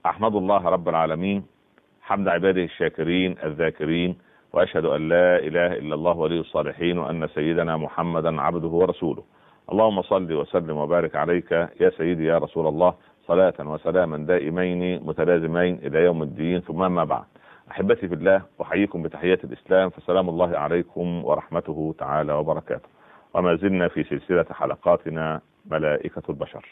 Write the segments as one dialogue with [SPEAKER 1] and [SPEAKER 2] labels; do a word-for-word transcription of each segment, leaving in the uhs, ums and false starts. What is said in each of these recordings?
[SPEAKER 1] أحمد الله رب العالمين حمد عباده الشاكرين الذاكرين، وأشهد أن لا إله إلا الله ولي الصالحين، وأن سيدنا محمدا عبده ورسوله. اللهم صل وسلم وبارك عليك يا سيدي يا رسول الله، صلاة وسلاما دائمين متلازمين إلى يوم الدين، ثم ما بعد. أحبتي في الله، أحييكم بتحيات الإسلام، فسلام الله عليكم ورحمته تعالى وبركاته. وما زلنا في سلسلة حلقاتنا ملائكة البشر.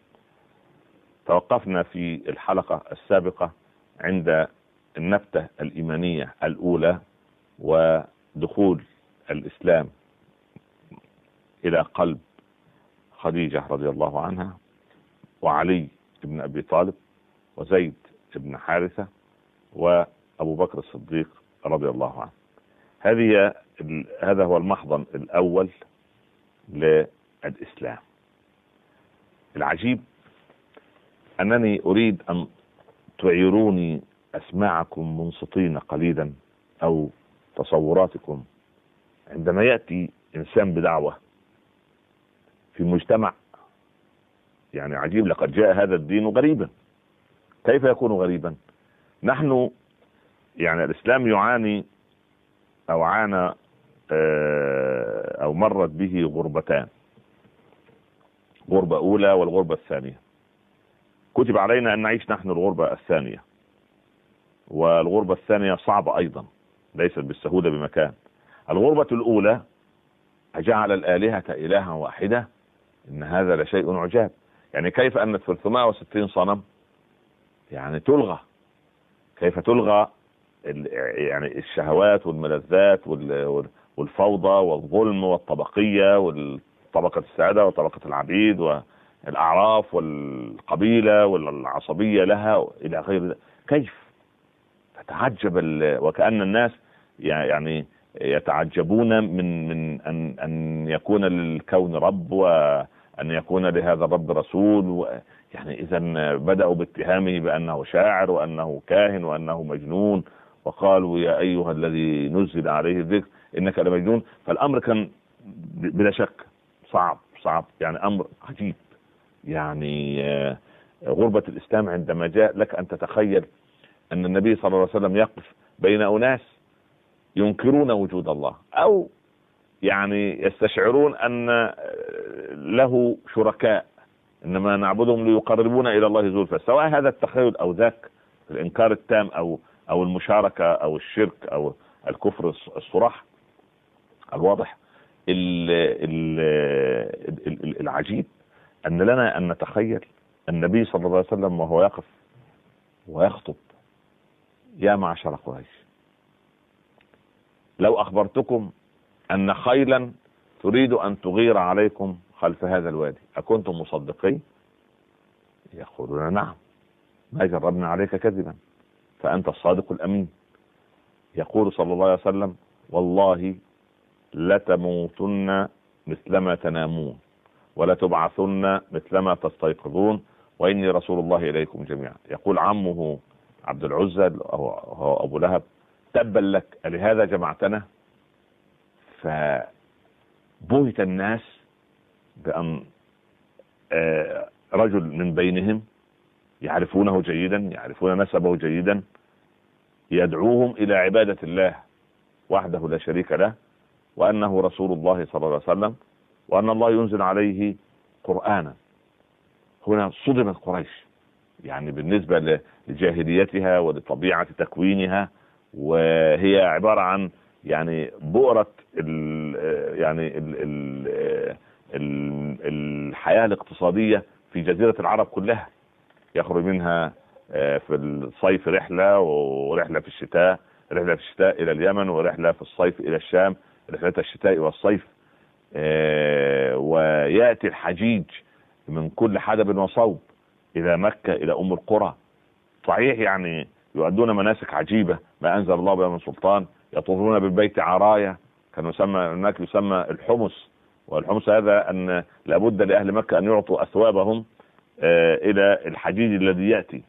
[SPEAKER 1] توقفنا في الحلقة السابقة عند النبتة الإيمانية الأولى ودخول الإسلام إلى قلب خديجة رضي الله عنها، وعلي بن أبي طالب، وزيد بن حارثة، وأبو بكر الصديق رضي الله عنه. هذه هذا هو المحضن الأول للإسلام. العجيب أنني أريد أن تعيروني أسماعكم منصتين قليلا، أو تصوراتكم، عندما يأتي إنسان بدعوة في مجتمع. يعني عجيب، لقد جاء هذا الدين غريبا. كيف يكون غريبا؟ نحن يعني الإسلام يعاني أو عانى أو مرت به غربتان، غربة أولى والغربة الثانية. كتب علينا أن نعيش نحن الغربة الثانية، والغربة الثانية صعبة أيضا، ليست بالسهولة بمكان. الغربة الأولى أجعل الآلهة إلها واحدة، إن هذا لشيء عجاب. يعني كيف أن ثلاثمائة وستين صنم يعني تلغى؟ كيف تلغى يعني الشهوات والملذات والفوضى والظلم والطبقية والطبقة السادة وطبقة العبيد والأعراف والقبيلة والعصبية لها إلى غير ذلك؟ كيف؟ فتعجب، وكأن الناس يعني يتعجبون من من أن أن يكون للكون رب، وأن يكون لهذا الرب رسول. يعني إذا بدأوا باتهامه بأنه شاعر وأنه كاهن وأنه مجنون، وقالوا يا أيها الذي نزل عليه الذكر إنك لمجنون. فالأمر كان بلا شك صعب صعب يعني أمر عجيب. يعني غربة الإسلام عندما جاء، لك أن تتخيل أن النبي صلى الله عليه وسلم يقف بين أناس ينكرون وجود الله، أو يعني يستشعرون أن له شركاء إنما نعبدهم ليقربونا إلى الله زلفى، سواء هذا التخيل أو ذاك الإنكار التام أو أو المشاركة أو الشرك أو الكفر الصراح الواضح. العجيب أن لنا أن نتخيل النبي صلى الله عليه وسلم وهو يقف ويخطب: يا معشر قريش، لو أخبرتكم أن خيلا تريد أن تغير عليكم خلف هذا الوادي أكنتم مصدقين؟ يقولون نعم، ما جربنا عليك كذبا، فأنت الصادق الأمين. يقول صلى الله عليه وسلم: والله لتموتن مثلما تنامون ولتبعثن مثلما تستيقظون، وإني رسول الله إليكم جميعا. يقول عمه عبد العزى هو أبو لهب: تبا لك، لهذا جمعتنا؟ فبهت الناس بأن رجل من بينهم يعرفونه جيدا، يعرفون نسبه جيدا، يدعوهم إلى عبادة الله وحده لا شريك له، وأنه رسول الله صلى الله عليه وسلم، وأن الله ينزل عليه قرآنا. هنا صدمت قريش، يعني بالنسبة لجاهليتها ولطبيعة تكوينها، وهي عبارة عن يعني بؤرة ال يعني ال ال ال الحياة الاقتصادية في جزيرة العرب كلها. يخرج منها في الصيف رحلة، ورحلة في الشتاء، رحلة في الشتاء إلى اليمن، ورحلة في الصيف إلى الشام، رحلة الشتاء والصيف. ويأتي الحجيج من كل حدب وصوب إلى مكة، إلى أم القرى. صحيح يعني يؤدون مناسك عجيبة ما أنزل الله بها من سلطان، يطوفون بالبيت عرايا، كان يسمى هناك يسمى الحمص. والحمص هذا أن لابد لأهل مكة أن يعطوا أثوابهم إلى الحجيج الذي يأتي،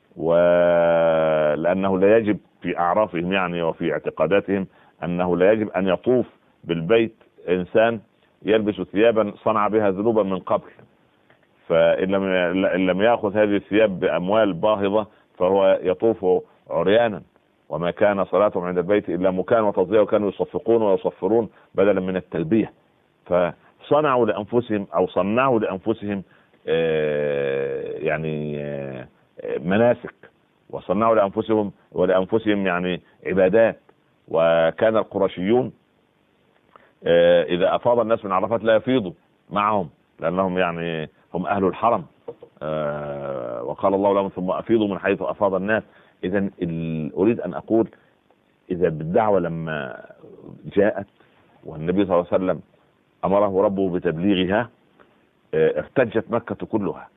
[SPEAKER 1] ولأنه لا يجب في أعرافهم يعني وفي اعتقاداتهم أنه لا يجب أن يطوف بالبيت إنسان يلبس ثيابا صنع بها ذنوبا من قبل، فإن لم لم يأخذ هذه الثياب بأموال باهظة فهو يطوف عريانا، وما كان صلاتهم عند البيت إلا مكان وتضييع، وكانوا يصفقون ويصفرون بدلا من التلبية. فصنعوا لأنفسهم أو صنعوا لأنفسهم يعني مناسك، وصنعوا لأنفسهم ولأنفسهم يعني عبادات. وكان القرشيون إذا أفاض الناس من عرفات لا يفيضوا معهم، لأنهم يعني هم أهل الحرم، وقال الله لهم ثم أفيضوا من حيث أفاض الناس. إذن أريد أن أقول إذا بالدعوة لما جاءت والنبي صلى الله عليه وسلم أمره ربه بتبليغها ارتجت مكة كلها.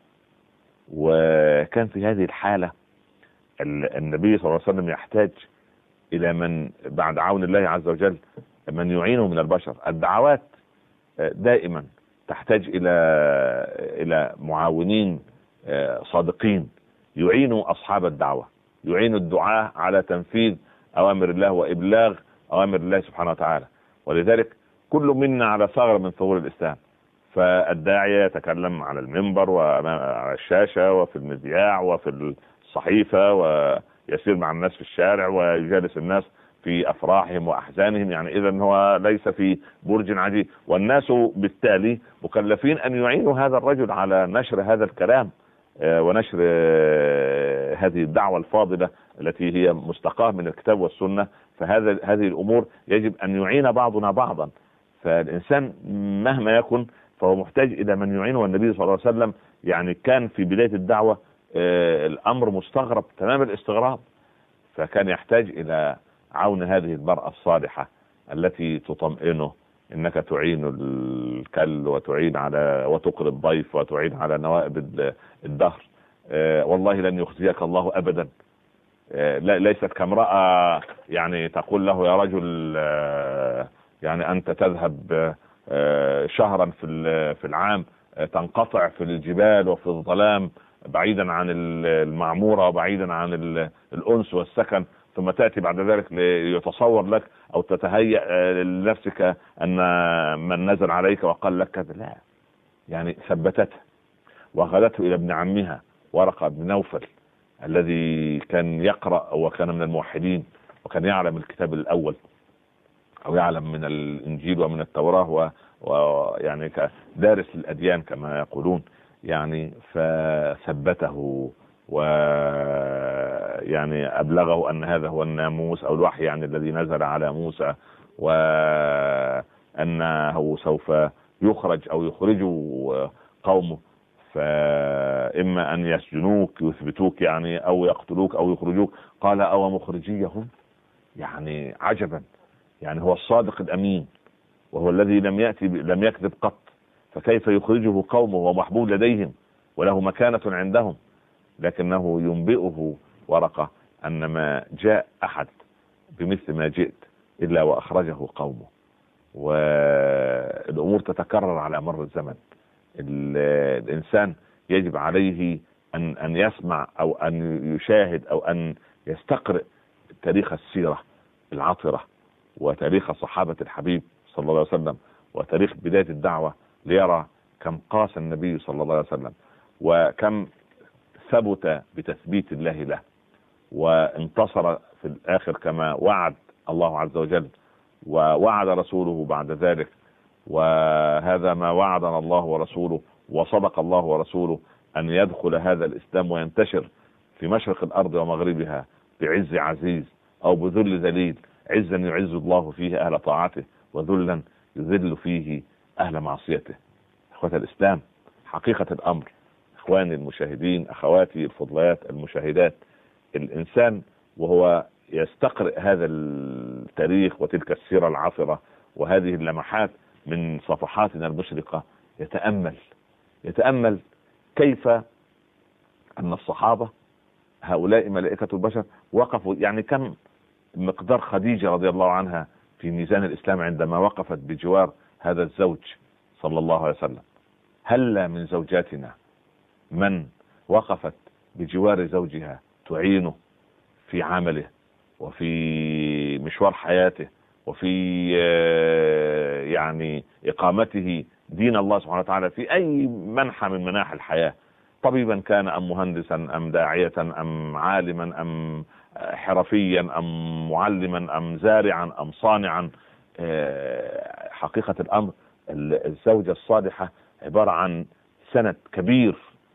[SPEAKER 1] وكان في هذه الحالة النبي صلى الله عليه وسلم يحتاج إلى من بعد عون الله عز وجل من يعينه من البشر. الدعوات دائما تحتاج إلى إلى معاونين صادقين يعينوا أصحاب الدعوة، يعينوا الدعاة على تنفيذ أوامر الله وإبلاغ أوامر الله سبحانه وتعالى. ولذلك كل منا على ثغر من ثغور الإسلام، فالداعية يتكلم على المنبر وعلى الشاشة وفي المذياع وفي الصحيفة، ويسير مع الناس في الشارع ويجالس الناس في أفراحهم وأحزانهم، يعني إذا هو ليس في برج عجيب. والناس بالتالي مكلفين أن يعينوا هذا الرجل على نشر هذا الكلام ونشر هذه الدعوة الفاضلة التي هي مستقاة من الكتاب والسنة. فهذا هذه الأمور يجب أن يعين بعضنا بعضا. فالإنسان مهما يكن فهو محتاج إلى من يعينه. والنبي صلى الله عليه وسلم يعني كان في بداية الدعوة الأمر مستغرب تمام الاستغراب، فكان يحتاج إلى عون هذه المرأة الصالحة التي تطمئنه، إنك تعين الكل وتعين على وتقري الضيف وتعين على نوائب الدهر، والله لن يخزيك الله أبدا. ليست كامرأة يعني تقول له يا رجل يعني أنت تذهب شهرا في في العام، تنقطع في الجبال وفي الظلام بعيدا عن المعمورة وبعيدا عن الأنس والسكن، ثم تأتي بعد ذلك ليتصور لك أو تتهيأ لنفسك أن من نزل عليك وقال لك كذا. لا، يعني ثبتته وأخذته إلى ابن عمها ورقة بن نوفل الذي كان يقرأ وكان من الموحدين وكان يعلم الكتاب الأول أو يعلم من الإنجيل ومن التوراة، ويعني دارس للأديان كما يقولون يعني. فثبته ويعني أبلغه أن هذا هو الناموس أو الوحي يعني الذي نزل على موسى، وأنه سوف يخرج أو يخرجوا قومه، فإما أن يسجنوك يثبتوك يعني أو يقتلوك أو يخرجوك. قال أو مخرجيهم، يعني عجبا، يعني هو الصادق الأمين وهو الذي لم يأتي لم يكذب قط، فكيف يخرجه قومه ومحبوب لديهم وله مكانة عندهم؟ لكنه ينبئه ورقة أن ما جاء أحد بمثل ما جئت إلا وأخرجه قومه. والأمور تتكرر على مر الزمن. الإنسان يجب عليه أن أن يسمع أو أن يشاهد أو أن يستقرئ تاريخ السيرة العطرة وتاريخ صحابة الحبيب صلى الله عليه وسلم وتاريخ بداية الدعوة، ليرى كم قاس النبي صلى الله عليه وسلم وكم ثبت بتثبيت الله له وانتصر في الآخر كما وعد الله عز وجل ووعد رسوله بعد ذلك. وهذا ما وعدنا الله ورسوله، وصدق الله ورسوله أن يدخل هذا الإسلام وينتشر في مشرق الأرض ومغربها بعز عزيز أو بذل ذليل، عزا يعز الله فيه أهل طاعته وذلا يذل فيه أهل معصيته. إخوة الإسلام، حقيقة الأمر إخواني المشاهدين، أخواتي الفضليات المشاهدات، الإنسان وهو يستقرئ هذا التاريخ وتلك السيرة العطرة وهذه اللمحات من صفحاتنا المشرقة يتأمل يتأمل كيف أن الصحابة هؤلاء ملائكة البشر وقفوا، يعني كم مقدار خديجة رضي الله عنها في ميزان الإسلام عندما وقفت بجوار هذا الزوج صلى الله عليه وسلم. هل من زوجاتنا من وقفت بجوار زوجها تعينه في عمله وفي مشوار حياته وفي يعني إقامته دين الله سبحانه وتعالى في أي منحى من مناحي الحياة؟ طبيبا كان أم مهندسا أم داعية أم عالما أم حرفيا أم معلما أم زارعا أم صانعا. حقيقة الأمر الزوجة الصالحة عبارة عن سند كبير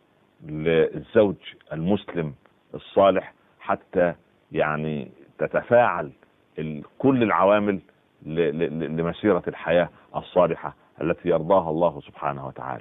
[SPEAKER 1] للزوج المسلم الصالح، حتى يعني تتفاعل كل العوامل لمسيرة الحياة الصالحة التي يرضاها الله سبحانه وتعالى.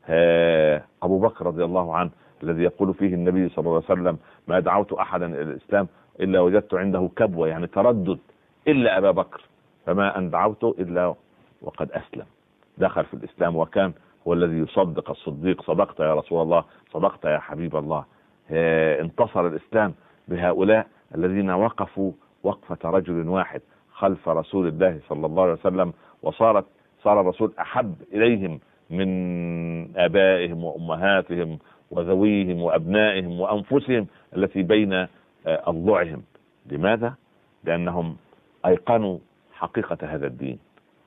[SPEAKER 1] أبو بكر رضي الله عنه الذي يقول فيه النبي صلى الله عليه وسلم: ما دعوت أحدا إلى الإسلام إلا وجدت عنده كبوة، يعني تردد، إلا أبا بكر، فما أن دعوته إلا وقد أسلم، دخل في الإسلام، وكان هو الذي يصدق الصديق: صدقت يا رسول الله، صدقت يا حبيب الله. انتصر الإسلام بهؤلاء الذين وقفوا وقفة رجل واحد خلف رسول الله صلى الله عليه وسلم، وصارت صار الرسول أحب إليهم من آبائهم وأمهاتهم وذويهم وأبنائهم وأنفسهم التي بين أضلعهم. لماذا؟ لأنهم أيقنوا حقيقة هذا الدين،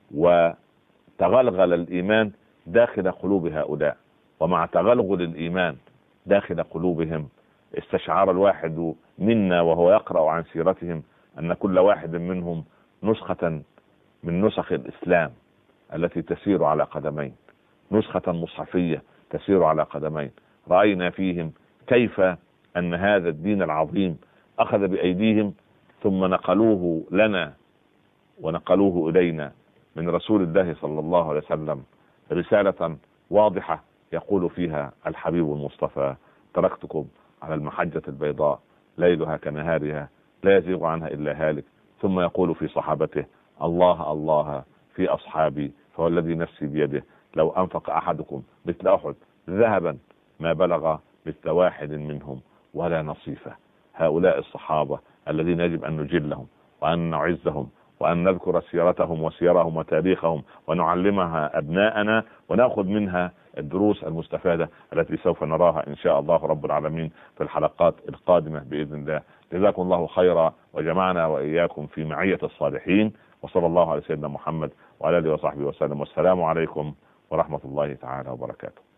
[SPEAKER 1] وتغلغل الإيمان داخل قلوب هؤلاء، ومع تغلغل الإيمان داخل قلوبهم استشعر الواحد منا وهو يقرأ عن سيرتهم أن كل واحد منهم نسخة من نسخ الإسلام التي تسير على قدمين، نسخة مصحفية تسير على قدمين. رأينا فيهم كيف أن هذا الدين العظيم أخذ بأيديهم ثم نقلوه لنا ونقلوه إلينا من رسول الله صلى الله عليه وسلم رسالة واضحة يقول فيها الحبيب المصطفى: تركتكم على المحجة البيضاء ليلها كنهارها لا يزيغ عنها إلا هالك. ثم يقول في صحابته: الله الله في أصحابي فوالذي نفسي بيده لو أنفق أحدكم مثل أحد ذهبا ما بلغ مثل واحد منهم ولا نصيفه. هؤلاء الصحابة الذين يجب أن نجلهم وأن نعزهم وأن نذكر سيرتهم وسيرهم وتاريخهم ونعلمها أبناءنا ونأخذ منها الدروس المستفادة التي سوف نراها إن شاء الله رب العالمين في الحلقات القادمة بإذن الله. جزاكم الله خيرا وجمعنا وإياكم في معية الصالحين، وصلى الله على سيدنا محمد وعلى آله وصحبه وسلم، والسلام عليكم ورحمة الله تعالى وبركاته.